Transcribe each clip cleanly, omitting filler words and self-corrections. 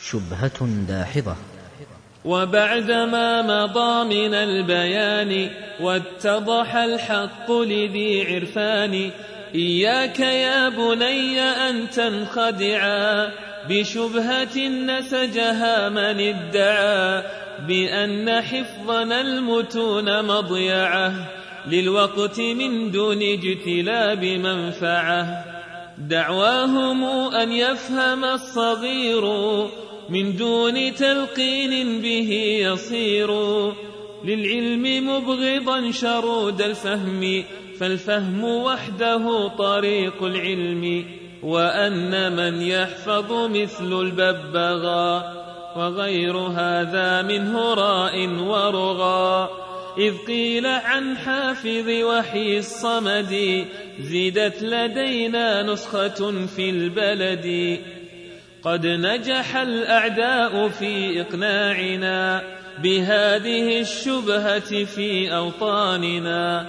شبهة داحضة. وبعدما مضى من البيان واتضح الحق لذي عرفان، إياك يا بني أن تنخدعا بشبهة نسجها من ادعى بأن حفظنا المتون مضيعة للوقت من دون اجتلاب منفعة. دعواهم أن يفهم الصغير من دون تلقين به يصير للعلم مبغضا شرود الفهم، فالفهم وحده طريق العلم. وأن من يحفظ مثل الببغاء وغير هذا منه راء ورغى، إذ قيل عن حافظ وحي الصمد زيدت لدينا نسخة في البلد. قد نجح الأعداء في إقناعنا بهذه الشبهة في أوطاننا،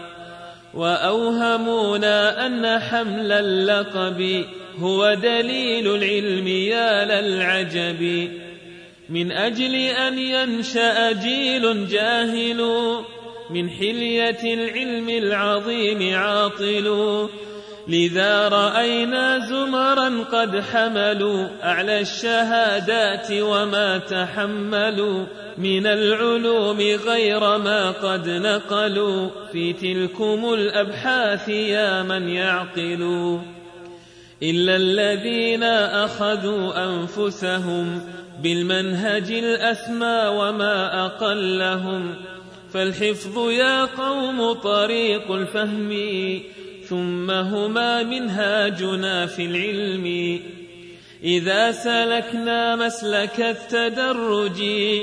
وأوهمونا أن حمل اللقب هو دليل العلم يا للعجب. من أجل أن ينشأ جيل جاهل من حلية العلم العظيم عاطل، لذا رأينا زمرا قد حملوا أعلى الشهادات وما تحملوا من العلوم غير ما قد نقلوا في تلكم الأبحاث يا من يعقلوا. إلا الذين أخذوا أنفسهم بالمنهج الأسمى وما أقلهم، فالحفظ يا قوم طريق الفهم ثم هما منهاجنا في العلم. إذا سلكنا مسلك التدرج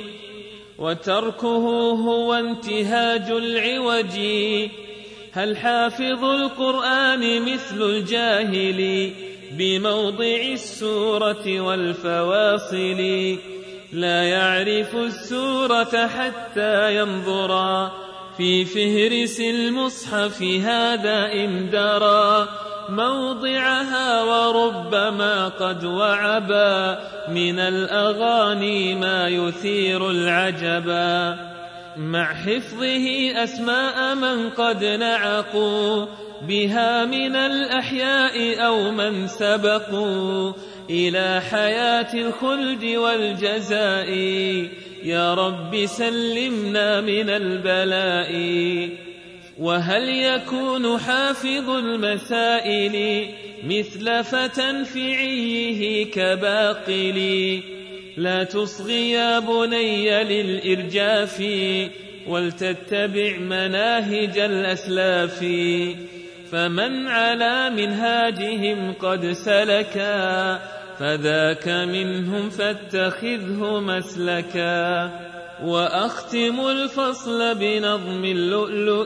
وتركه هو انتهاج العوج، هل حافظ القرآن مثل الجاهل بموضع السورة والفواصل؟ لا يعرف السورة حتى ينظرا في فهرس المصحف، هذا إن درى موضعها، وربما قد وعبا من الأغاني ما يثير العجبا، مع حفظه أسماء من قد نعقوا بها من الأحياء أو من سبقوا إلى حياة الخلد والجزاء. يا رب سلمنا من البلاء. وهل يكون حافظ المسائل مثل فتى في عيه كباقل؟ لا تصغي يا بني للإرجاف ولتتبع مناهج الأسلاف، فمن على منهاجهم قد سلكا فذاك منهم فاتخذه مسلكا. وأختم الفصل بنظم اللؤلؤ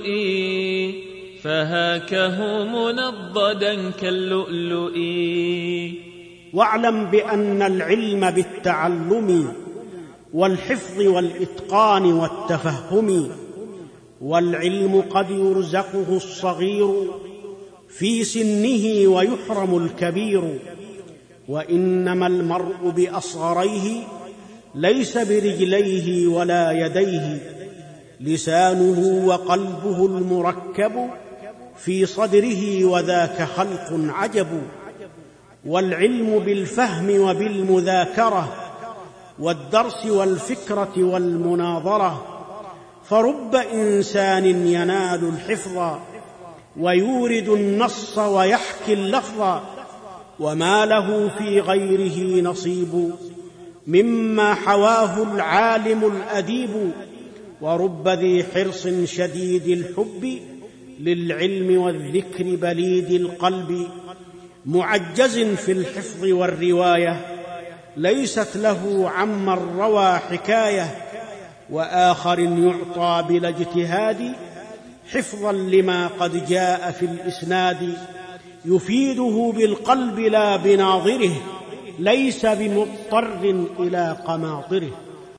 فهاكه منضدا كاللؤلؤ. واعلم بأن العلم بالتعلم والحفظ والإتقان والتفهم، والعلم قد يرزقه الصغير في سنه ويحرم الكبير. وإنما المرء بأصغريه ليس برجليه ولا يديه، لسانه وقلبه المركب في صدره وذاك خلق عجب. والعلم بالفهم وبالمذاكرة والدرس والفكرة والمناظرة، فرب إنسان ينال الحفظ ويورد النص ويحكي اللفظ، وما له في غيره نصيب مما حواه العالم الأديب. ورب ذي حرص شديد الحب للعلم والذكر بليد القلب، معجز في الحفظ والرواية ليست له عما روى حكاية. وآخر يعطى بلا اجتهاد حفظا لما قد جاء في الإسناد، يفيده بالقلب لا بناظره، ليس بمضطر إلى قماطره.